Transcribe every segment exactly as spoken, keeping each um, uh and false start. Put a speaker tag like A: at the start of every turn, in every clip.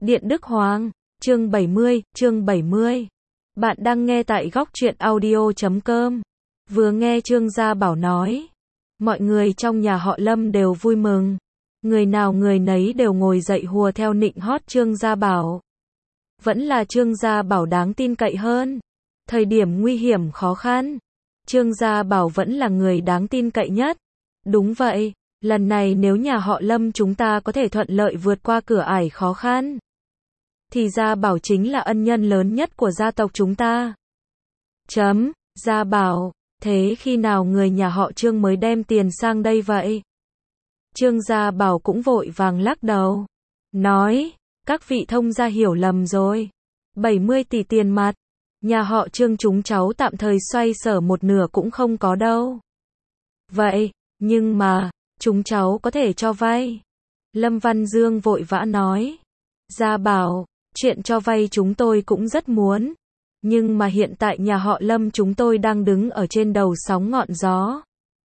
A: Điện Đức Hoàng, chương bảy mươi, chương bảy mươi. Bạn đang nghe tại góc truyện audio chấm com. Vừa nghe Trương Gia Bảo nói, mọi người trong nhà họ Lâm đều vui mừng. Người nào người nấy đều ngồi dậy hùa theo nịnh hót Trương Gia Bảo. Vẫn là Trương Gia Bảo đáng tin cậy hơn. Thời điểm nguy hiểm khó khăn, Trương Gia Bảo vẫn là người đáng tin cậy nhất. Đúng vậy, lần này nếu nhà họ Lâm chúng ta có thể thuận lợi vượt qua cửa ải khó khăn, thì Gia Bảo chính là ân nhân lớn nhất của gia tộc chúng ta. Chấm, Gia Bảo, thế khi nào người nhà họ Trương mới đem tiền sang đây vậy? Trương Gia Bảo cũng vội vàng lắc đầu, nói, các vị thông gia hiểu lầm rồi. bảy mươi tỷ tiền mặt, nhà họ Trương chúng cháu tạm thời xoay sở một nửa cũng không có đâu. Vậy, nhưng mà, chúng cháu có thể cho vay. Lâm Văn Dương vội vã nói. Gia Bảo, chuyện cho vay chúng tôi cũng rất muốn. Nhưng mà hiện tại nhà họ Lâm chúng tôi đang đứng ở trên đầu sóng ngọn gió.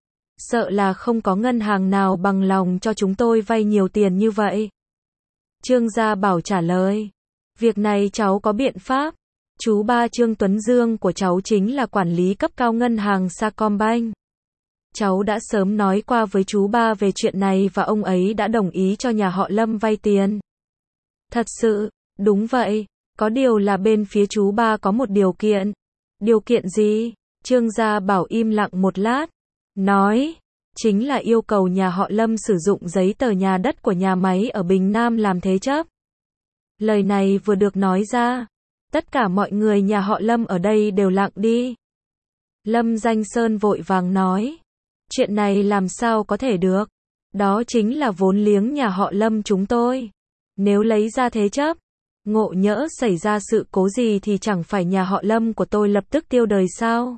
A: Sợ là không có ngân hàng nào bằng lòng cho chúng tôi vay nhiều tiền như vậy. Trương Gia Bảo trả lời. Việc này cháu có biện pháp. Chú ba Trương Tuấn Dương của cháu chính là quản lý cấp cao ngân hàng Sacombank. Cháu đã sớm nói qua với chú ba về chuyện này và ông ấy đã đồng ý cho nhà họ Lâm vay tiền. Thật sự, đúng vậy, có điều là bên phía chú ba có một điều kiện. Điều kiện gì? Trương Gia Bảo im lặng một lát, nói, chính là yêu cầu nhà họ Lâm sử dụng giấy tờ nhà đất của nhà máy ở Bình Nam làm thế chấp. Lời này vừa được nói ra, tất cả mọi người nhà họ Lâm ở đây đều lặng đi. Lâm Danh Sơn vội vàng nói, chuyện này làm sao có thể được, đó chính là vốn liếng nhà họ Lâm chúng tôi. Nếu lấy ra thế chấp, ngộ nhỡ xảy ra sự cố gì thì chẳng phải nhà họ Lâm của tôi lập tức tiêu đời sao?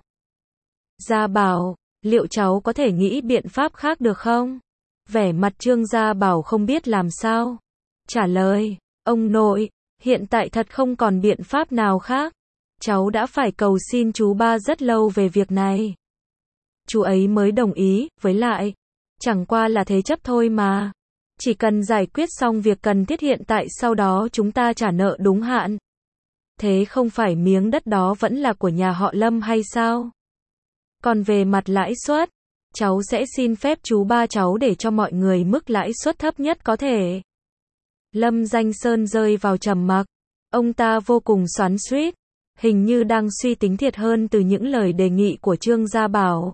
A: Gia Bảo, liệu cháu có thể nghĩ biện pháp khác được không? Vẻ mặt Trương Gia Bảo không biết làm sao. Trả lời, ông nội, hiện tại thật không còn biện pháp nào khác. Cháu đã phải cầu xin chú ba rất lâu về việc này. Chú ấy mới đồng ý, với lại, chẳng qua là thế chấp thôi mà. Chỉ cần giải quyết xong việc cần thiết hiện tại sau đó chúng ta trả nợ đúng hạn. Thế không phải miếng đất đó vẫn là của nhà họ Lâm hay sao? Còn về mặt lãi suất, cháu sẽ xin phép chú ba cháu để cho mọi người mức lãi suất thấp nhất có thể. Lâm Danh Sơn rơi vào trầm mặc. Ông ta vô cùng xoắn xuýt, hình như đang suy tính thiệt hơn từ những lời đề nghị của Trương Gia Bảo.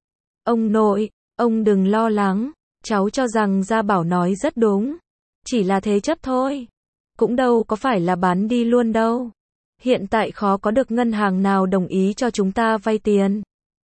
A: Ông nội, ông đừng lo lắng, cháu cho rằng Gia Bảo nói rất đúng. Chỉ là thế chấp thôi. Cũng đâu có phải là bán đi luôn đâu. Hiện tại khó có được ngân hàng nào đồng ý cho chúng ta vay tiền.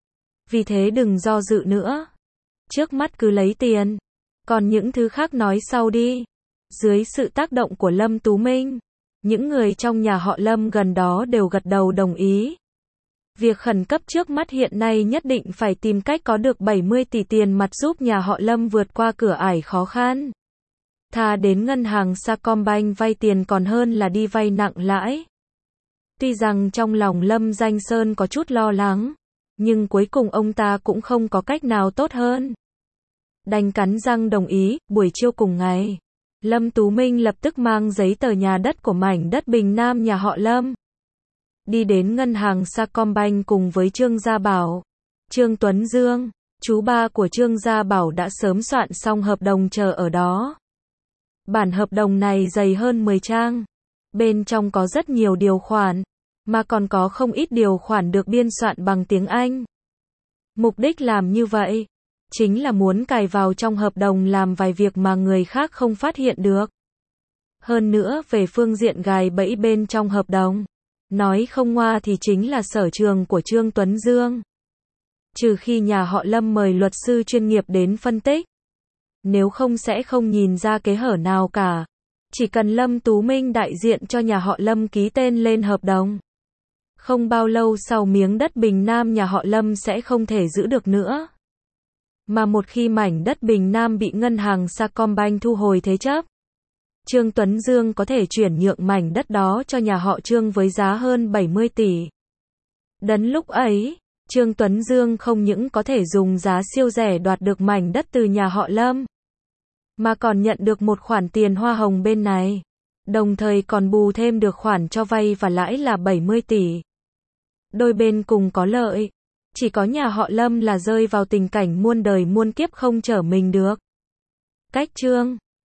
A: Vì thế đừng do dự nữa. Trước mắt cứ lấy tiền. Còn những thứ khác nói sau đi. Dưới sự tác động của Lâm Tú Minh, những người trong nhà họ Lâm gần đó đều gật đầu đồng ý. Việc khẩn cấp trước mắt hiện nay nhất định phải tìm cách có được bảy mươi tỷ tiền mặt giúp nhà họ Lâm vượt qua cửa ải khó khăn. Thà đến ngân hàng Sacombank vay tiền còn hơn là đi vay nặng lãi. Tuy rằng trong lòng Lâm Danh Sơn có chút lo lắng, nhưng cuối cùng ông ta cũng không có cách nào tốt hơn. Đành cắn răng đồng ý. Buổi chiều cùng ngày, Lâm Tú Minh lập tức mang giấy tờ nhà đất của mảnh đất Bình Nam nhà họ Lâm. Đi đến ngân hàng Sacombank cùng với Trương Gia Bảo. Trương Tuấn Dương, chú ba của Trương Gia Bảo đã sớm soạn xong hợp đồng chờ ở đó. Bản hợp đồng này dày hơn mười trang. Bên trong có rất nhiều điều khoản, mà còn có không ít điều khoản được biên soạn bằng tiếng Anh. Mục đích làm như vậy, chính là muốn cài vào trong hợp đồng làm vài việc mà người khác không phát hiện được. Hơn nữa về phương diện gài bẫy bên trong hợp đồng, nói không ngoa thì chính là sở trường của Trương Tuấn Dương. Trừ khi nhà họ Lâm mời luật sư chuyên nghiệp đến phân tích. Nếu không sẽ không nhìn ra kẽ hở nào cả. Chỉ cần Lâm Tú Minh đại diện cho nhà họ Lâm ký tên lên hợp đồng. Không bao lâu sau miếng đất Bình Nam nhà họ Lâm sẽ không thể giữ được nữa. Mà một khi mảnh đất Bình Nam bị ngân hàng Sacombank thu hồi thế chấp, Trương Tuấn Dương có thể chuyển nhượng mảnh đất đó cho nhà họ Trương với giá hơn bảy mươi tỷ. Đến lúc ấy, Trương Tuấn Dương không những có thể dùng giá siêu rẻ đoạt được mảnh đất từ nhà họ Lâm, mà còn nhận được một khoản tiền hoa hồng bên này. Đồng thời còn bù thêm được khoản cho vay và lãi là bảy mươi tỷ. Đôi bên cùng có lợi. Chỉ có nhà họ Lâm là rơi vào tình cảnh muôn đời muôn kiếp không trở mình được. Cách chương